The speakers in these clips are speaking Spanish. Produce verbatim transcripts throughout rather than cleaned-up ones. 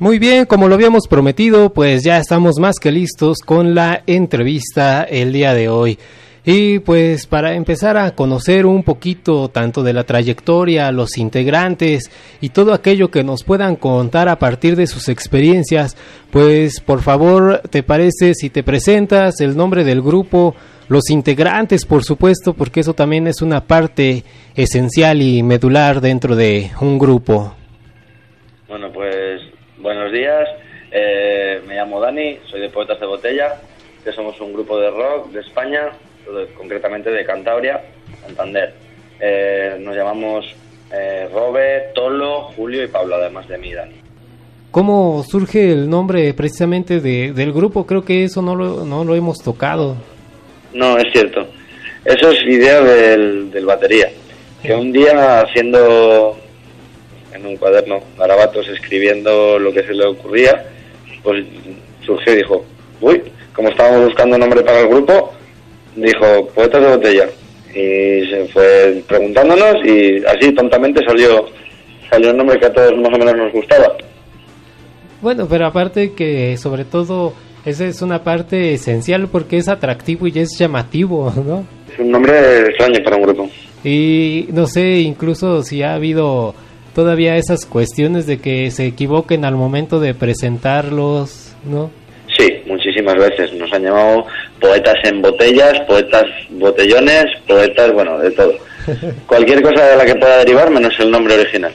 Muy bien, como lo habíamos prometido, pues ya estamos más que listos con la entrevista el día de hoy. Y pues para empezar a conocer un poquito tanto de la trayectoria, los integrantes y todo aquello que nos puedan contar a partir de sus experiencias, pues por favor, ¿te parece si te presentas el nombre del grupo, los integrantes, por supuesto, porque eso también es una parte esencial y medular dentro de un grupo? Bueno, pues buenos días, eh, me llamo Dani, soy de Poetas de Botella, que somos un grupo de rock de España, concretamente de Cantabria, Santander. Eh, nos llamamos eh, Robe, Tolo, Julio y Pablo, además de mí, Dani. ¿Cómo surge el nombre precisamente de, del grupo? Creo que eso no lo, no lo hemos tocado. No, es cierto. Eso es idea del, del batería, que un día haciendo en un cuaderno garabatos, escribiendo lo que se le ocurría, pues surgió y dijo, uy, como estábamos buscando nombre para el grupo, dijo Poetas de Botella, y se fue preguntándonos y así tontamente salió salió el nombre que a todos más o menos nos gustaba. Bueno, pero aparte que sobre todo esa es una parte esencial porque es atractivo y es llamativo, ¿no? Es un nombre extraño para un grupo. Y no sé, incluso si ha habido todavía esas cuestiones de que se equivoquen al momento de presentarlos, ¿no? Sí, muchísimas veces. Nos han llamado poetas en botellas, poetas botellones, poetas, bueno, de todo. Cualquier cosa de la que pueda derivar, menos el nombre original.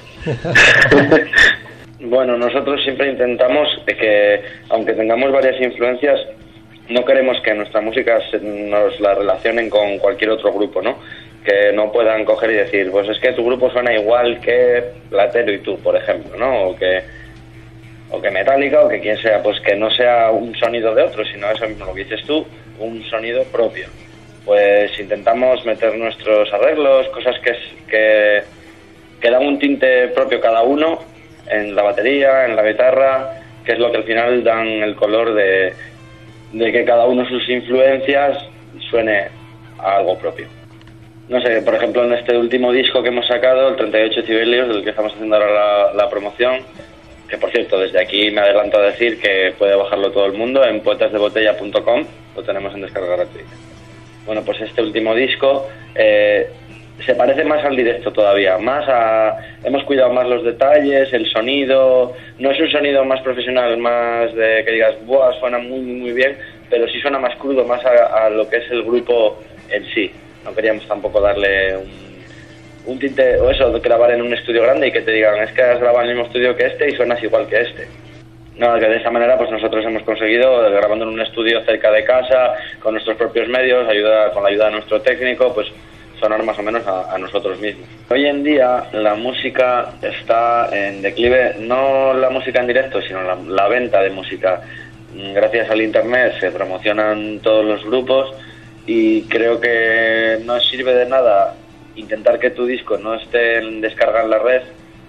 Bueno, nosotros siempre intentamos que, aunque tengamos varias influencias, no queremos que nuestra música se, nos la relacionen con cualquier otro grupo, ¿no? Que no puedan coger y decir, pues es que tu grupo suena igual que Platero y tú, por ejemplo, ¿no? O que o que Metallica, o que quien sea, pues que no sea un sonido de otro, sino eso mismo lo que dices tú, un sonido propio. Pues intentamos meter nuestros arreglos, cosas que, que, que dan un tinte propio cada uno, en la batería, en la guitarra, que es lo que al final dan el color de, de que cada uno sus influencias suene a algo propio. No sé, por ejemplo, en este último disco que hemos sacado, el treinta y ocho Cibelios, del que estamos haciendo ahora la, la promoción, que por cierto, desde aquí me adelanto a decir que puede bajarlo todo el mundo en poetas de botella punto com, lo tenemos en descarga gratuita. Bueno, pues este último disco eh, se parece más al directo todavía, más a... hemos cuidado más los detalles, el sonido, no es un sonido más profesional, más de que digas, buah, suena muy, muy, muy bien, pero sí suena más crudo, más a, a lo que es el grupo en sí. No queríamos tampoco darle un... un tinte, o eso, de grabar en un estudio grande y que te digan, es que has grabado en el mismo estudio que este y suenas igual que este. No, que de esa manera pues nosotros hemos conseguido, grabando en un estudio cerca de casa, con nuestros propios medios, ayuda con la ayuda de nuestro técnico, pues sonar más o menos a, a nosotros mismos. Hoy en día la música está en declive, no la música en directo, sino la, la venta de música. Gracias al internet se promocionan todos los grupos y creo que no sirve de nada intentar que tu disco no esté en descarga en la red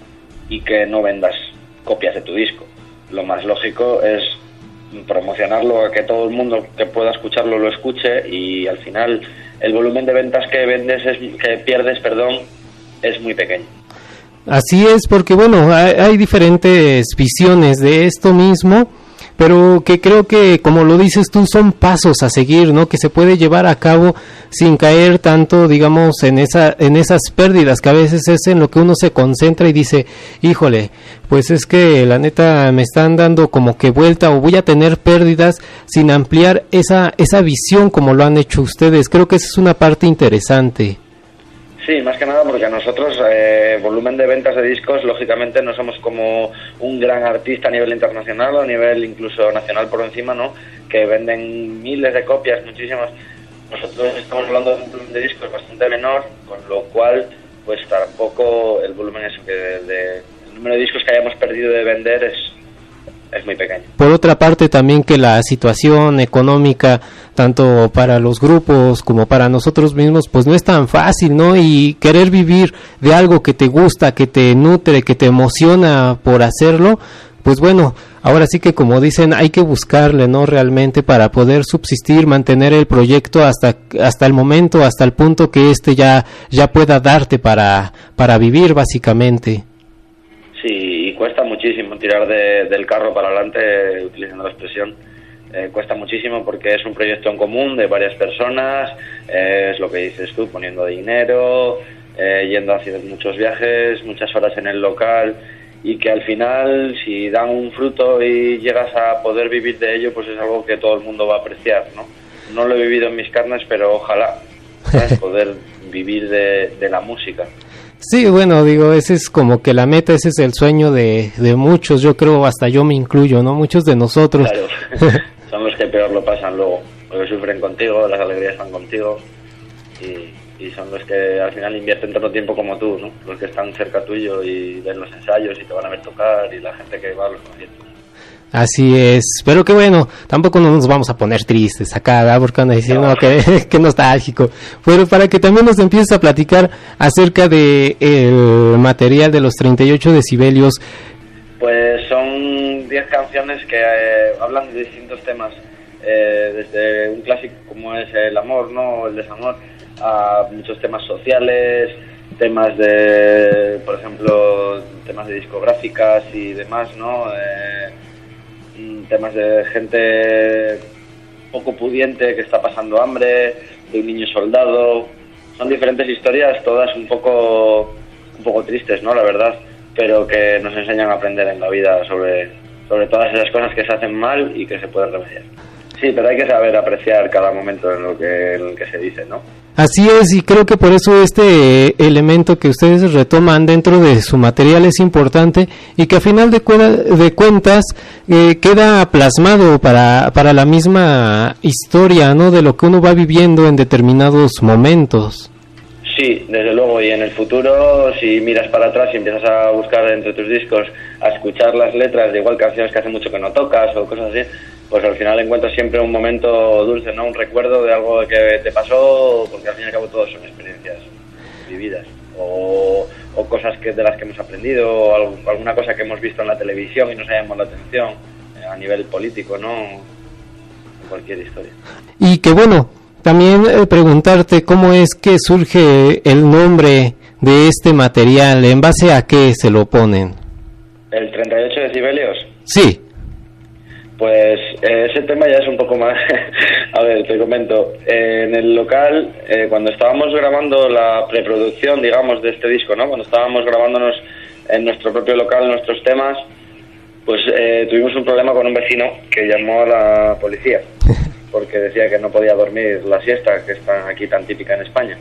y que no vendas copias de tu disco. Lo más lógico es promocionarlo, a que todo el mundo que pueda escucharlo lo escuche, y al final el volumen de ventas que vendes es, que pierdes, perdón, es muy pequeño. Así es, porque bueno, hay, hay diferentes visiones de esto mismo, pero que creo que, como lo dices tú, son pasos a seguir, ¿no? Que se puede llevar a cabo sin caer tanto, digamos, en esa en esas pérdidas, que a veces es en lo que uno se concentra y dice, híjole, pues es que la neta me están dando como que vuelta o voy a tener pérdidas, sin ampliar esa esa visión como lo han hecho ustedes. Creo que esa es una parte interesante. Sí, más que nada porque nosotros, eh, volumen de ventas de discos, lógicamente no somos como un gran artista a nivel internacional o a nivel incluso nacional por encima, ¿no? Que venden miles de copias, muchísimas. Nosotros estamos hablando de un volumen de discos bastante menor, con lo cual, pues tampoco el volumen eso que de, de, el número de discos que hayamos perdido de vender es es muy pequeño. Por otra parte, también que la situación económica, tanto para los grupos como para nosotros mismos, pues no es tan fácil, ¿no? Y querer vivir de algo que te gusta, que te nutre, que te emociona por hacerlo, pues bueno, ahora sí que, como dicen, hay que buscarle, ¿no? Realmente para poder subsistir, mantener el proyecto hasta hasta el momento, hasta el punto que este ya ya pueda darte para para vivir, básicamente. Sí, cuesta muchísimo tirar de, del carro para adelante, utilizando la expresión. Eh, cuesta muchísimo porque es un proyecto en común de varias personas, eh, es lo que dices tú, poniendo dinero, eh, yendo a hacer muchos viajes, muchas horas en el local, y que al final, si dan un fruto y llegas a poder vivir de ello, pues es algo que todo el mundo va a apreciar, ¿no? No lo he vivido en mis carnes, pero ojalá, ¿sabes? Poder vivir de, de la música. Sí, bueno, digo, ese es como que la meta, ese es el sueño de, de muchos, yo creo, hasta yo me incluyo, ¿no? Muchos de nosotros. Claro, son los que peor lo pasan luego, porque sufren contigo, las alegrías van contigo, y, y son los que al final invierten tanto tiempo como tú, ¿no? Los que están cerca tuyo y ven los ensayos y te van a ver tocar, y la gente que va a los conciertos. Así es, pero que bueno, tampoco no nos vamos a poner tristes acá, ¿verdad? Porque van a decir, no, no que, que nostálgico. Pero para que también nos empieces a platicar acerca de el material de los treinta y ocho decibelios. Pues son diez canciones que eh, hablan de distintos temas, eh, desde un clásico como es el amor, ¿no? El desamor, a muchos temas sociales, temas de, por ejemplo, temas de discográficas y demás, ¿no? Eh, temas de gente poco pudiente que está pasando hambre, de un niño soldado. Son diferentes historias, todas un poco un poco tristes, ¿no? La verdad, pero que nos enseñan a aprender en la vida sobre, sobre todas esas cosas que se hacen mal y que se pueden remediar. Sí, pero hay que saber apreciar cada momento en lo que, en el que se dice, ¿no? Así es, y creo que por eso este elemento que ustedes retoman dentro de su material es importante y que a final de, cu- de cuentas eh, queda plasmado para, para la misma historia, ¿no? De lo que uno va viviendo en determinados momentos. Sí, desde luego, y en el futuro, si miras para atrás y empiezas a buscar entre tus discos, a escuchar las letras de igual canciones que hace mucho que no tocas o cosas así, pues al final encuentras siempre un momento dulce, ¿no? Un recuerdo de algo que te pasó, porque al fin y al cabo todos son experiencias vividas, o, o cosas que de las que hemos aprendido, o algo, alguna cosa que hemos visto en la televisión y nos ha llamado la atención, eh, a nivel político, ¿no? Cualquier historia. Y que bueno, también eh, preguntarte cómo es que surge el nombre de este material, ¿en base a qué se lo ponen? ¿El treinta y ocho decibelios? Sí. Pues eh, ese tema ya es un poco más... A ver, te comento. Eh, en el local, eh, cuando estábamos grabando la preproducción, digamos, de este disco, ¿no? Cuando estábamos grabándonos en nuestro propio local nuestros temas, pues eh, tuvimos un problema con un vecino que llamó a la policía porque decía que no podía dormir la siesta, que está aquí tan típica en España.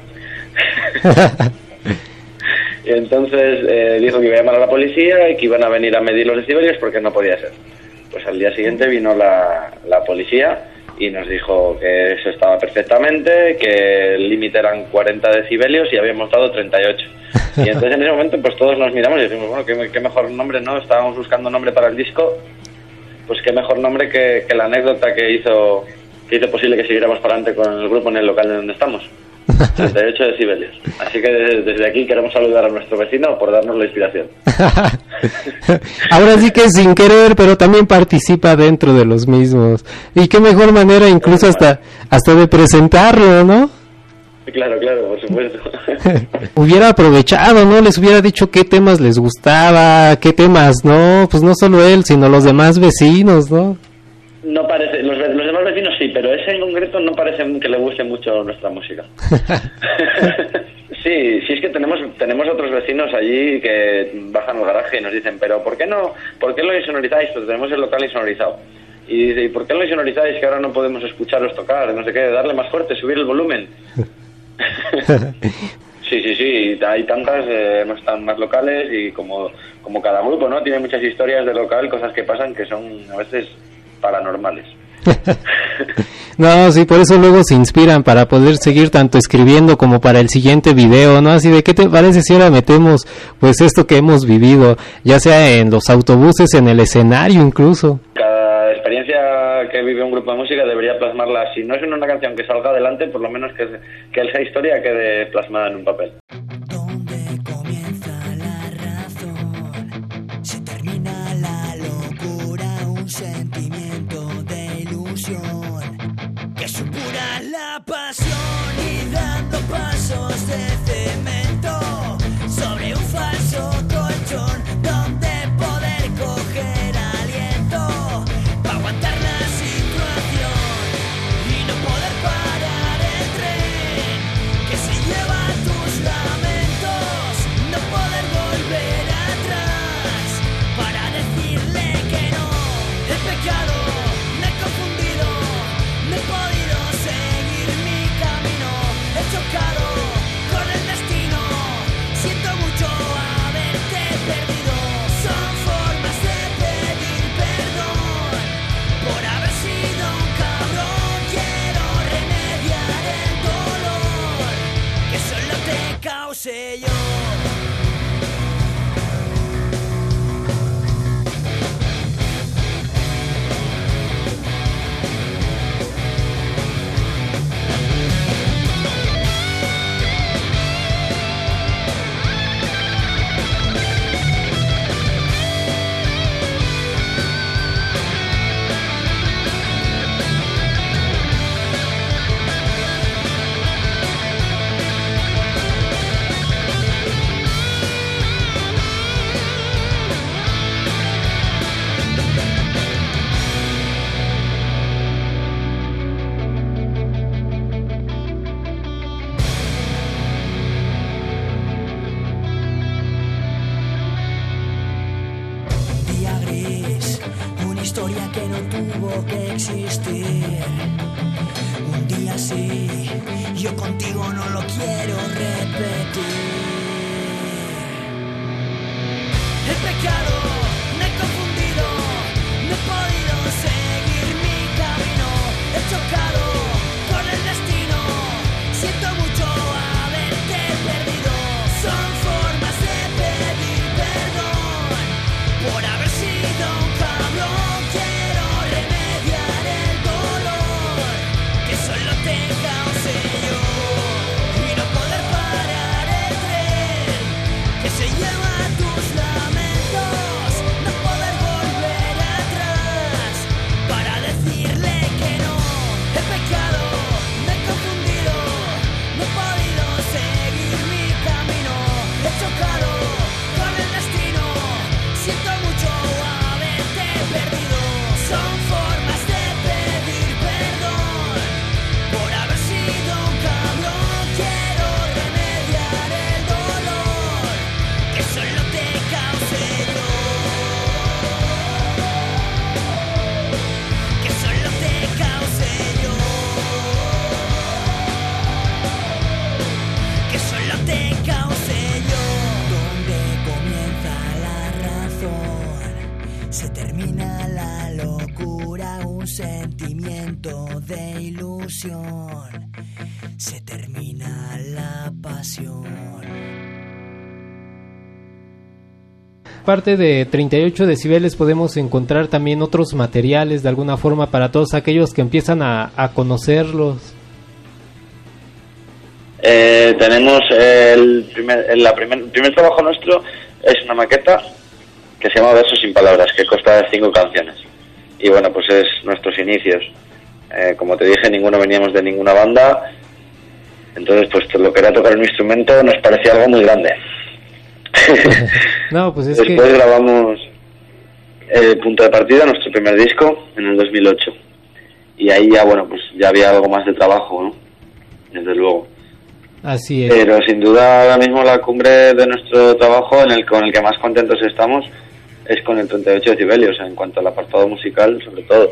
Y entonces eh, dijo que iba a llamar a la policía y que iban a venir a medir los decibelios porque no podía ser. Pues al día siguiente vino la, la policía y nos dijo que eso estaba perfectamente, que el límite eran cuarenta decibelios y habíamos dado treinta y ocho. Y entonces en ese momento pues todos nos miramos y decimos, bueno, qué, qué mejor nombre, ¿no? Estábamos buscando nombre para el disco, pues qué mejor nombre que, que la anécdota que hizo, que hizo posible que siguiéramos para adelante con el grupo en el local en donde estamos. treinta y ocho decibelios. Así que desde, desde aquí queremos saludar a nuestro vecino por darnos la inspiración. Ahora sí que sin querer, pero también participa dentro de los mismos. Y qué mejor manera incluso hasta hasta de presentarlo, ¿no? Claro, claro, por supuesto. Hubiera aprovechado, ¿no? Les hubiera dicho qué temas les gustaba, qué temas, ¿no? Pues no solo él, sino los demás vecinos, ¿no? No parece, los, los demás vecinos sí, pero ese en concreto no parece que le guste mucho nuestra música. Sí, sí, es que tenemos tenemos otros vecinos allí que bajan al garaje y nos dicen, pero ¿por qué no, por qué lo insonorizáis? Pues tenemos el local insonorizado. Y dice, ¿y por qué lo insonorizáis? Que ahora no podemos escucharos tocar, no sé qué, darle más fuerte, subir el volumen. Sí, sí, sí, hay tantas, eh, no están más locales y como, como cada grupo, ¿no? Tiene muchas historias de local, cosas que pasan que son a veces paranormales. No, sí, por eso luego se inspiran para poder seguir tanto escribiendo como para el siguiente video, ¿no? Así de, ¿qué te parece si ahora metemos pues esto que hemos vivido, ya sea en los autobuses, en el escenario incluso? Cada experiencia que vive un grupo de música debería plasmarla, si no es en una canción que salga adelante, por lo menos que, que esa historia quede plasmada en un papel. ¿Dónde comienza la razón? Se termina la locura, un sentimiento de ilusión que supura la pasión y dando pasos de cemento sobre un falso colchón donde poder historia que no tuvo que existir. Un día sí, yo contigo no lo quiero repetir. He pecado, me he confundido, no he podido seguir mi camino. He chocado con el destino, siento mucho haberte perdido. Son formas de pedir perdón por haber sido un cabrón. Quiero remediar el dolor que solo te causé yo y no poder parar el tren que se lleva tus lamentos, no poder volver atrás para decirle que no. He pecado, me he confundido, no he podido seguir mi camino. He chocado con el destino, siento mucho haberte perdido. Son formas de pedir perdón por haber sido un cabrón. Quiero remediar el dolor que solo te causé yo, que solo te causé yo, que solo te causé yo. Donde comienza la razón, se termina la locura, un sentimiento de ilusión, se termina la pasión. Aparte de treinta y ocho decibeles podemos encontrar también otros materiales de alguna forma para todos aquellos que empiezan a, a conocerlos. Eh, tenemos el primer, el, la primer, el primer trabajo nuestro es una maqueta que se llama Versos sin Palabras, que consta de cinco canciones. Y bueno, pues es nuestros inicios. Eh, como te dije, ninguno veníamos de ninguna banda, entonces pues lo que era tocar un instrumento nos parecía algo muy grande. No, pues es Después que... grabamos eh, Punto de Partida, nuestro primer disco, en el dos mil ocho. Y ahí ya, bueno, pues ya había algo más de trabajo, ¿no? Desde luego. Así es. Pero sin duda ahora mismo la cumbre de nuestro trabajo, en el con el que más contentos estamos, es con el treinta y ocho decibelios, en cuanto al apartado musical, sobre todo.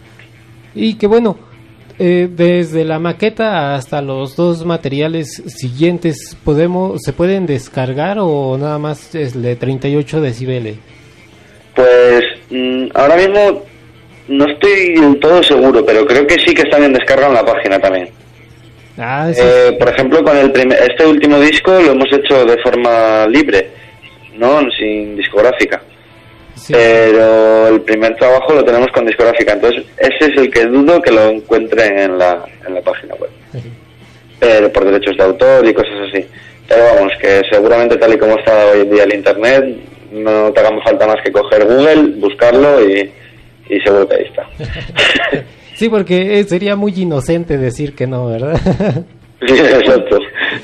Y que bueno, eh, desde la maqueta hasta los dos materiales siguientes, podemos ¿se pueden descargar o nada más es de treinta y ocho decibeles? Pues mmm, ahora mismo no estoy del todo seguro, pero creo que sí que están en descarga en la página también. Ah, sí. Eh, por ejemplo, con el primer, este último disco lo hemos hecho de forma libre, no sin discográfica. Sí. Pero el primer trabajo lo tenemos con discográfica, entonces ese es el que dudo que lo encuentren en la, en la página web. Sí. Pero por derechos de autor y cosas así. Pero vamos, que seguramente tal y como está hoy en día el internet, no te hagamos falta más que coger Google, buscarlo y, y seguro que ahí está. Sí, porque sería muy inocente decir que no, ¿verdad? Sí, exacto.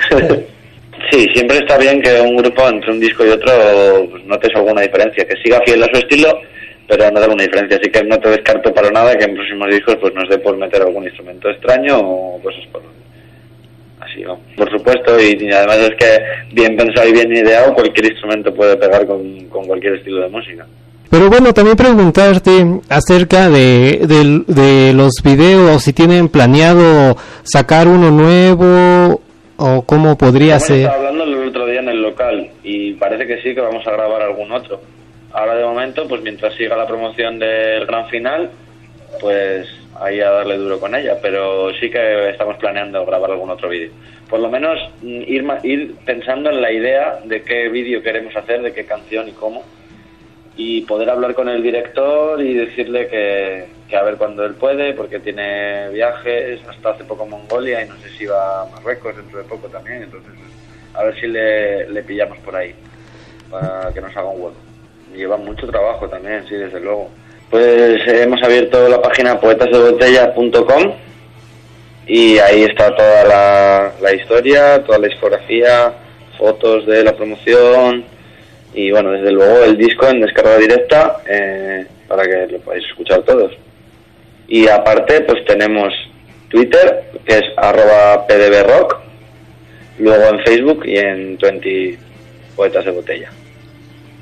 Sí, siempre está bien que un grupo entre un disco y otro pues, notes alguna diferencia, que siga fiel a su estilo, pero no da una diferencia. Así que no te descarto para nada que en próximos discos pues nos dé por meter algún instrumento extraño o cosas por así, ¿no? Por supuesto, y, y además es que bien pensado y bien ideado, cualquier instrumento puede pegar con, con cualquier estilo de música. Pero bueno, también preguntarte acerca de, de, de los videos, si tienen planeado sacar uno nuevo o cómo podría Bueno, ser. estaba hablando el otro día en el local y parece que sí, que vamos a grabar algún otro. Ahora de momento, pues mientras siga la promoción del gran final, pues ahí a darle duro con ella, pero sí que estamos planeando grabar algún otro vídeo. Por lo menos ir, ir pensando en la idea de qué vídeo queremos hacer, de qué canción y cómo, y poder hablar con el director y decirle que, que a ver cuándo él puede, porque tiene viajes, hasta hace poco Mongolia y no sé si va a Marruecos dentro de poco también, entonces a ver si le, le pillamos por ahí para que nos haga un hueco. Lleva mucho trabajo también, sí, desde luego. Pues eh, hemos abierto la página poetas de botella punto com y ahí está toda la, la historia, toda la discografía, fotos de la promoción y bueno, desde luego el disco en descarga directa eh, para que lo podáis escuchar todos. Y aparte pues tenemos Twitter, que es arroba pdbrock, luego en Facebook y en veinte Poetas de Botella.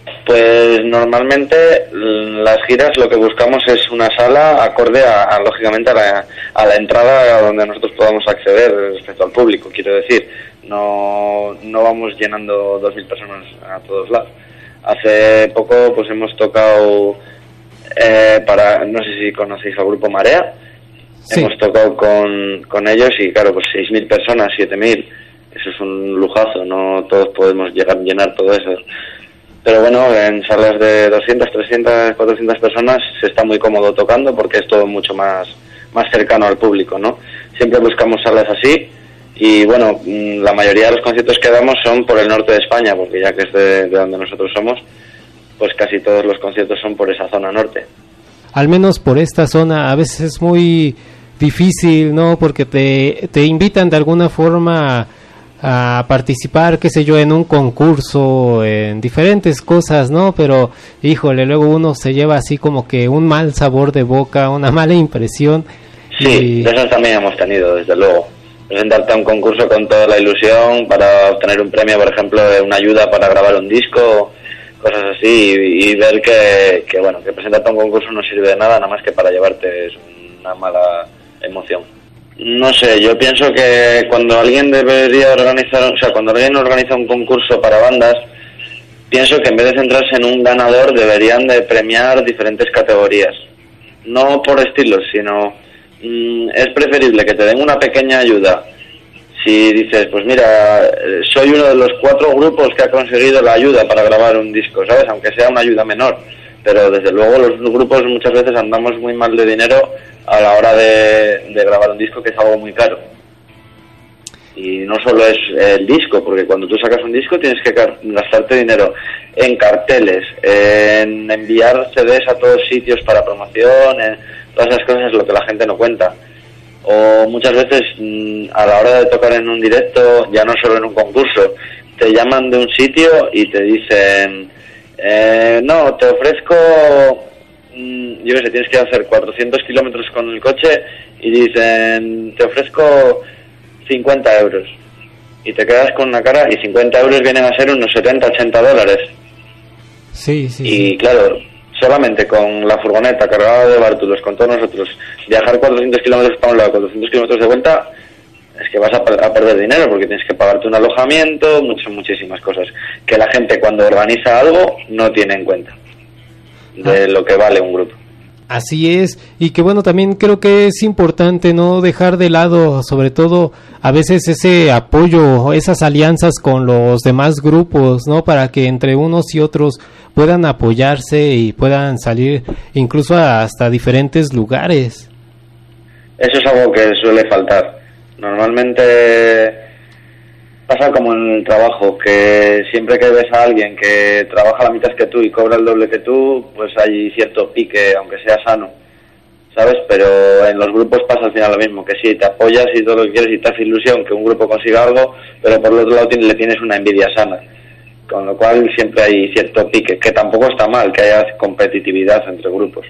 Pues normalmente las giras lo que buscamos es una sala acorde a, a lógicamente a la, a la entrada a donde nosotros podamos acceder respecto al público, quiero decir, no, no vamos llenando dos mil personas a todos lados. Hace poco pues hemos tocado eh, para, no sé si conocéis al grupo Marea, sí. Hemos tocado con, con ellos y claro, pues seis mil personas, siete mil, eso es un lujazo, no todos podemos llegar a llenar todo eso. Pero bueno, en salas de doscientas, trescientas, cuatrocientas personas se está muy cómodo tocando porque es todo mucho más, más cercano al público, ¿no? Siempre buscamos salas así y bueno, la mayoría de los conciertos que damos son por el norte de España, porque ya que es de, de donde nosotros somos, pues casi todos los conciertos son por esa zona norte. Al menos por esta zona a veces es muy difícil, ¿no? Porque te, te invitan de alguna forma a participar, qué sé yo, en un concurso, en diferentes cosas, ¿no? Pero, híjole, luego uno se lleva así como que un mal sabor de boca, una mala impresión. Sí, y... de eso también hemos tenido, desde luego. Presentarte a un concurso con toda la ilusión para obtener un premio, por ejemplo, una ayuda para grabar un disco, cosas así, y, y ver que, que, bueno, que presentarte a un concurso no sirve de nada, nada más que para llevarte una mala emoción. No sé, yo pienso que cuando alguien debería organizar, o sea, cuando alguien organiza un concurso para bandas, pienso que en vez de centrarse en un ganador, deberían de premiar diferentes categorías. No por estilos, sino mmm, es preferible que te den una pequeña ayuda. Si dices, pues mira, soy uno de los cuatro grupos que ha conseguido la ayuda para grabar un disco, ¿sabes? Aunque sea una ayuda menor. Pero desde luego los grupos muchas veces andamos muy mal de dinero a la hora de, de grabar un disco, que es algo muy caro. Y no solo es el disco, porque cuando tú sacas un disco tienes que gastarte dinero en carteles, en enviar C Ds a todos sitios para promoción, en todas esas cosas es lo que la gente no cuenta. O muchas veces a la hora de tocar en un directo, ya no solo en un concurso, te llaman de un sitio y te dicen... Eh, no, te ofrezco, mmm, yo qué sé, tienes que hacer cuatrocientos kilómetros con el coche y dicen, te ofrezco cincuenta euros. Y te quedas con una cara y cincuenta euros vienen a ser unos setenta, ochenta dólares. Sí, sí. Y sí. claro, solamente con la furgoneta cargada de bártulos, con todos nosotros, viajar cuatrocientos kilómetros para un lado, cuatrocientos kilómetros de vuelta... es que vas a, a perder dinero porque tienes que pagarte un alojamiento, muchas, muchísimas cosas que la gente cuando organiza algo no tiene en cuenta de ah. lo que vale un grupo. Así es, y que bueno, también creo que es importante no dejar de lado, sobre todo a veces ese apoyo, esas alianzas con los demás grupos, ¿no? Para que entre unos y otros puedan apoyarse y puedan salir incluso hasta diferentes lugares. Eso es algo que suele faltar. Normalmente pasa como en el trabajo, que siempre que ves a alguien que trabaja la mitad que tú y cobra el doble que tú, pues hay cierto pique, aunque sea sano, ¿sabes? Pero en los grupos pasa al final lo mismo, que sí, te apoyas y todo lo que quieres y te hace ilusión que un grupo consiga algo, pero por el otro lado le tienes una envidia sana, con lo cual siempre hay cierto pique, que tampoco está mal que haya competitividad entre grupos.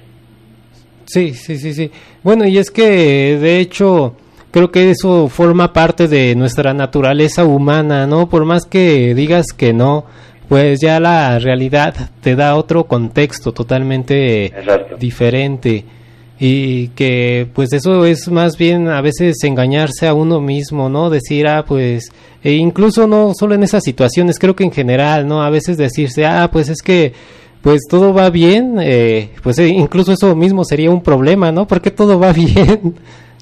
Sí, sí, sí, sí. Bueno, y es que de hecho... creo que eso forma parte de nuestra naturaleza humana, ¿no? Por más que digas que no, pues ya la realidad te da otro contexto totalmente Exacto. diferente. Y que pues eso es más bien a veces engañarse a uno mismo, ¿no? Decir, ah, pues, e incluso no solo en esas situaciones, creo que en general, ¿no? A veces decirse, ah, pues es que pues todo va bien, eh, pues eh, incluso eso mismo sería un problema, ¿no? Porque todo va bien.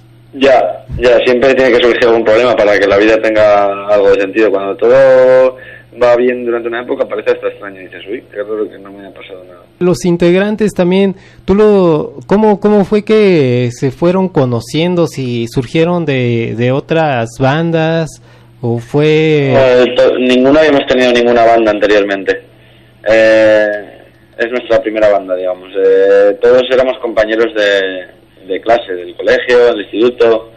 Ya, ya, siempre tiene que surgir algún problema para que la vida tenga algo de sentido. Cuando todo va bien durante una época parece hasta extraño y dices, uy, qué raro que no me haya pasado nada. Los integrantes también, tú lo, ¿cómo, cómo fue que se fueron conociendo? ¿Si surgieron de, de otras bandas o fue...? No, to, ninguno habíamos tenido ninguna banda anteriormente. Eh, es nuestra primera banda, digamos. Eh, todos éramos compañeros de... de clase, del colegio, del instituto,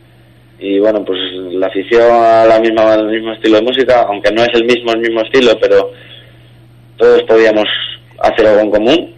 y bueno, pues la afición a la misma, al mismo estilo de música, aunque no es el mismo el mismo estilo, pero todos podíamos hacer algo en común,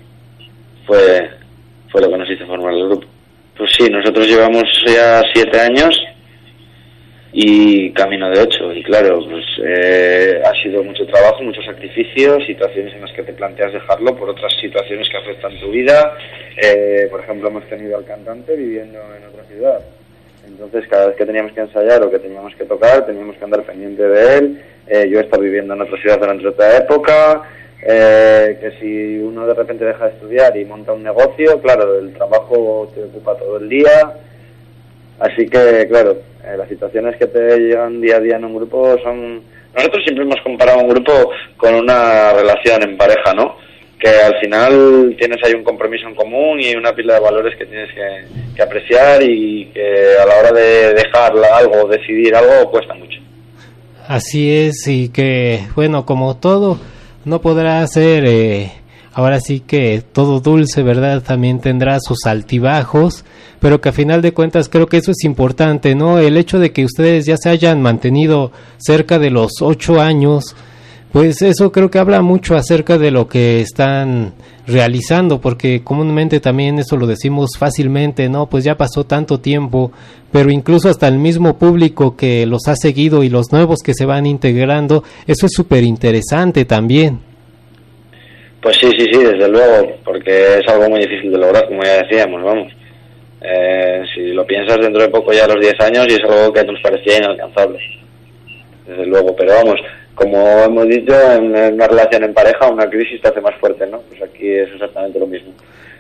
fue fue lo que nos hizo formar el grupo. Pues sí, nosotros llevamos ya siete años y camino de ocho. Y claro, pues eh, ha sido mucho trabajo, muchos sacrificios, situaciones en las que te planteas dejarlo por otras situaciones que afectan tu vida. Eh, por ejemplo, hemos tenido al cantante viviendo en otra ciudad. Entonces, cada vez que teníamos que ensayar o que teníamos que tocar, teníamos que andar pendiente de él. Eh, yo he estado viviendo en otra ciudad durante otra época. Eh, que si uno de repente deja de estudiar y monta un negocio, claro, el trabajo te ocupa todo el día. Así que, claro, eh, las situaciones que te llegan día a día en un grupo son... Nosotros siempre hemos comparado un grupo con una relación en pareja, ¿no? Que al final tienes ahí un compromiso en común y una pila de valores que tienes que, que apreciar, y que a la hora de dejar algo, decidir algo, cuesta mucho. Así es, y que, bueno, como todo, no podrá ser eh, ahora sí que todo dulce, ¿verdad? También tendrá sus altibajos, pero que a final de cuentas creo que eso es importante, ¿no? El hecho de que ustedes ya se hayan mantenido cerca de los ocho años, pues eso creo que habla mucho acerca de lo que están realizando, porque comúnmente también eso lo decimos fácilmente, ¿no? Pues ya pasó tanto tiempo, pero incluso hasta el mismo público que los ha seguido y los nuevos que se van integrando, eso es súper interesante también. Pues sí, sí, sí, desde luego, porque es algo muy difícil de lograr, como ya decíamos, vamos. Eh, si lo piensas, dentro de poco ya a los diez años, y es algo que nos parecía inalcanzable, desde luego, pero vamos, como hemos dicho, en una relación en pareja, una crisis te hace más fuerte, ¿no? Pues aquí es exactamente lo mismo.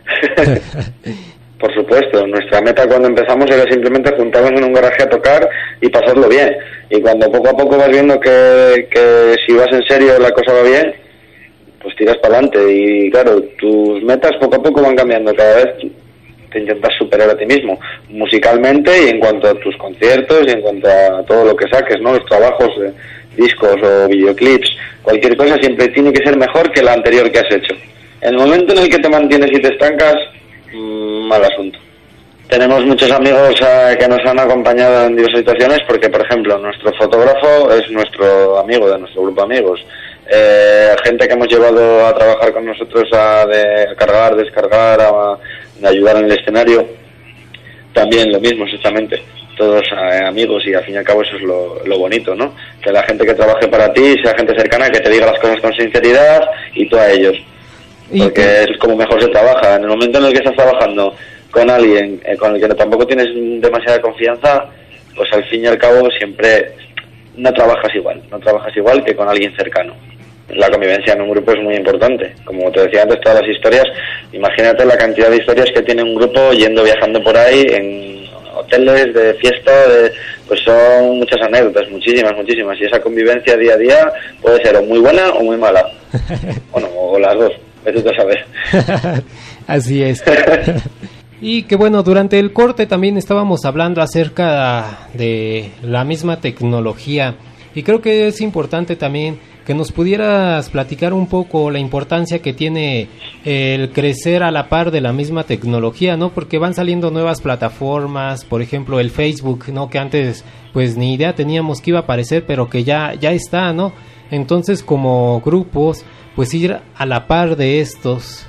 Por supuesto, nuestra meta cuando empezamos era simplemente juntarnos en un garaje a tocar y pasarlo bien. Y cuando poco a poco vas viendo que, que si vas en serio la cosa va bien, pues tiras para adelante. Y claro, tus metas poco a poco van cambiando. Cada vez te intentas superar a ti mismo, musicalmente y en cuanto a tus conciertos y en cuanto a todo lo que saques, ¿no? Los trabajos, eh, discos o videoclips, cualquier cosa siempre tiene que ser mejor que la anterior que has hecho. En el momento en el que te mantienes y te estancas, mmm, mal asunto. Tenemos muchos amigos uh, que nos han acompañado en diversas situaciones, porque, por ejemplo, nuestro fotógrafo es nuestro amigo de nuestro grupo de amigos. Eh, gente que hemos llevado a trabajar con nosotros a, de, a cargar, descargar, a, a ayudar en el escenario, también lo mismo, exactamente. Todos eh, amigos, y al fin y al cabo eso es lo, lo bonito, ¿no? Que la gente que trabaje para ti sea gente cercana, que te diga las cosas con sinceridad, y tú a ellos. Porque es como mejor se trabaja. En el momento en el que estás trabajando con alguien eh, con el que tampoco tienes demasiada confianza, pues al fin y al cabo siempre no trabajas igual, no trabajas igual que con alguien cercano. La convivencia en un grupo es muy importante. Como te decía antes, todas las historias, imagínate la cantidad de historias que tiene un grupo yendo, viajando por ahí, en hoteles, de fiesta, de, pues son muchas anécdotas, muchísimas, muchísimas. Y esa convivencia día a día puede ser o muy buena o muy mala. Bueno, o las dos, eso te sabes. Así es. Y que bueno, durante el corte también estábamos hablando acerca de la misma tecnología, y creo que es importante también que nos pudieras platicar un poco la importancia que tiene el crecer a la par de la misma tecnología, ¿no? Porque van saliendo nuevas plataformas, por ejemplo el Facebook, ¿no? Que antes pues ni idea teníamos que iba a aparecer, pero que ya, ya está, ¿no? Entonces, como grupos, pues ir a la par de estos.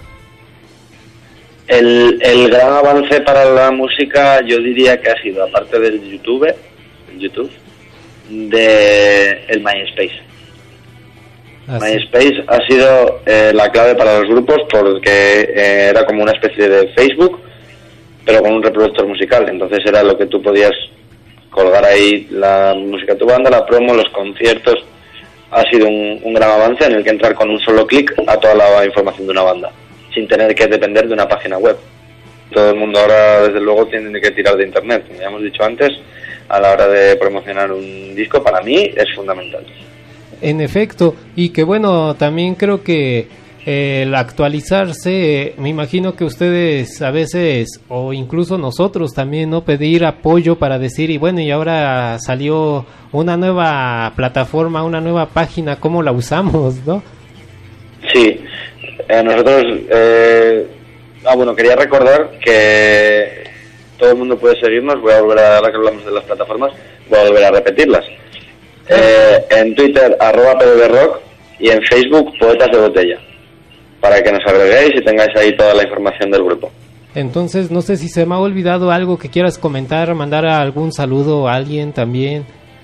El, el gran avance para la música, yo diría que ha sido, aparte del YouTube, el YouTube, de el MySpace. Así. MySpace ha sido eh, la clave para los grupos, porque eh, era como una especie de Facebook, pero con un reproductor musical. Entonces era lo que tú podías colgar ahí, la música de tu banda, la promo, los conciertos. Ha sido un, un gran avance en el que entrar con un solo clic a toda la información de una banda, sin tener que depender de una página web. Todo el mundo ahora, desde luego, tiene que tirar de internet. Como ya hemos dicho antes, a la hora de promocionar un disco, para mí es fundamental. En efecto, y que bueno, también creo que eh, el actualizarse, eh, me imagino que ustedes a veces, o incluso nosotros también, ¿no? Pedir apoyo para decir, y bueno, y ahora salió una nueva plataforma, una nueva página, ¿cómo la usamos, no? Sí, eh, nosotros, eh, ah bueno, quería recordar que todo el mundo puede seguirnos. Voy a volver a, ahora que hablamos de las plataformas, voy a volver a repetirlas. Eh, en Twitter, arroba P D B Rock, y en Facebook, Poetas de Botella, para que nos agreguéis y tengáis ahí toda la información del grupo. Entonces, no sé si se me ha olvidado algo que quieras comentar, mandar algún saludo a alguien también.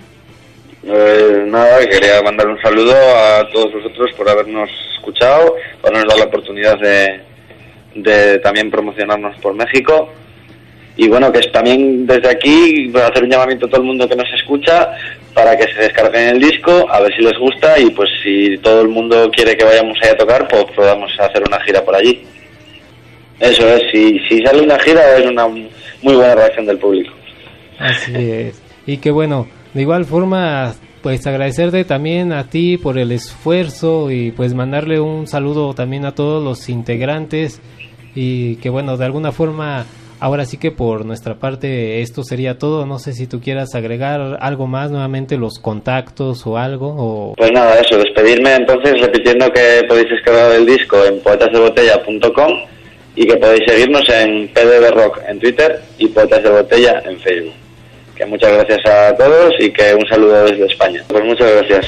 Eh, nada, quería mandar un saludo a todos vosotros por habernos escuchado, por habernos dado la oportunidad de, de también promocionarnos por México. Y bueno, que también desde aquí voy a hacer un llamamiento a todo el mundo que nos escucha para que se descarguen el disco, a ver si les gusta, y pues si todo el mundo quiere que vayamos ahí a tocar, pues podamos hacer una gira por allí. Eso es, si, si sale una gira es una muy buena reacción del público. Así es. Y que bueno, de igual forma, pues agradecerte también a ti por el esfuerzo y pues mandarle un saludo también a todos los integrantes, y que bueno, de alguna forma, ahora sí que por nuestra parte esto sería todo. No sé si tú quieras agregar algo más, nuevamente los contactos o algo. O... Pues nada, eso, despedirme entonces repitiendo que podéis descargar el disco en poetas de botella punto com y que podéis seguirnos en P D B Rock en Twitter y Poetas de Botella en Facebook. Que muchas gracias a todos y que un saludo desde España. Pues muchas gracias.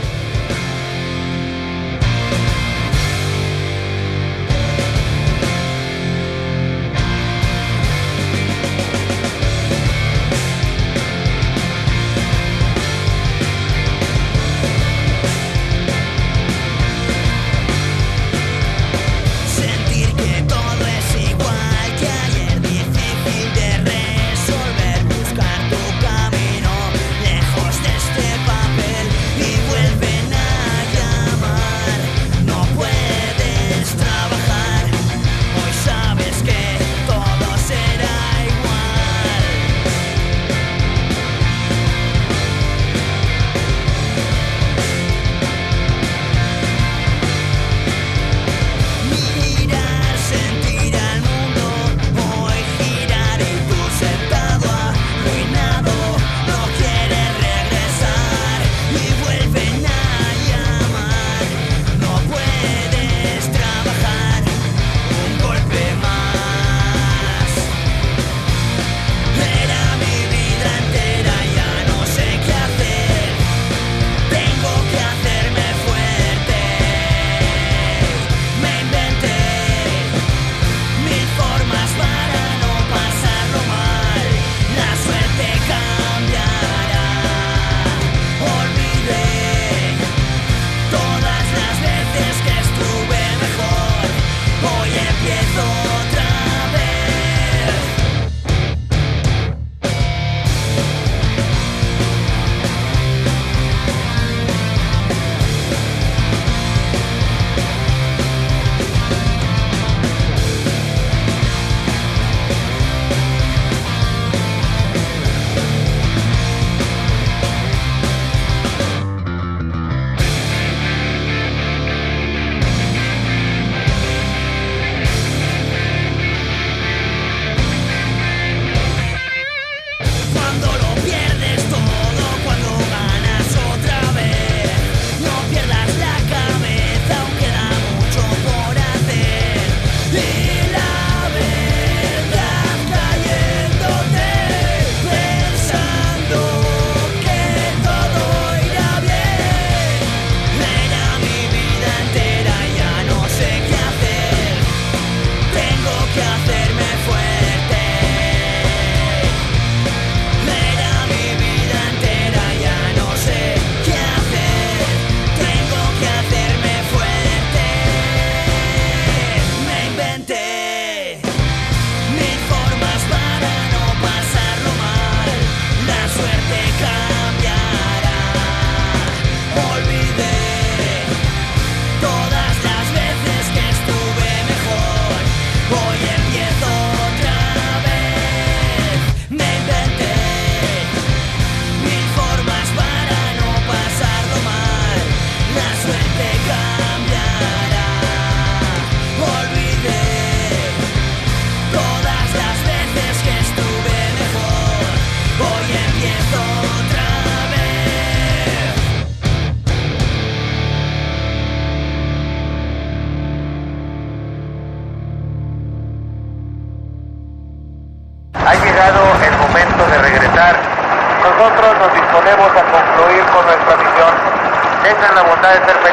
Nosotros nos disponemos a concluir con nuestra misión. Tengan la bondad de ser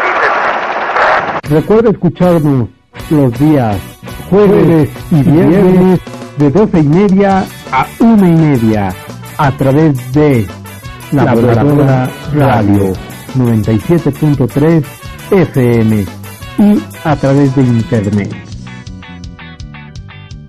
felices. Recuerda escucharnos los días jueves y viernes de doce y media a una y media a través de La Voladora Radio noventa y siete punto tres F M y a través de internet.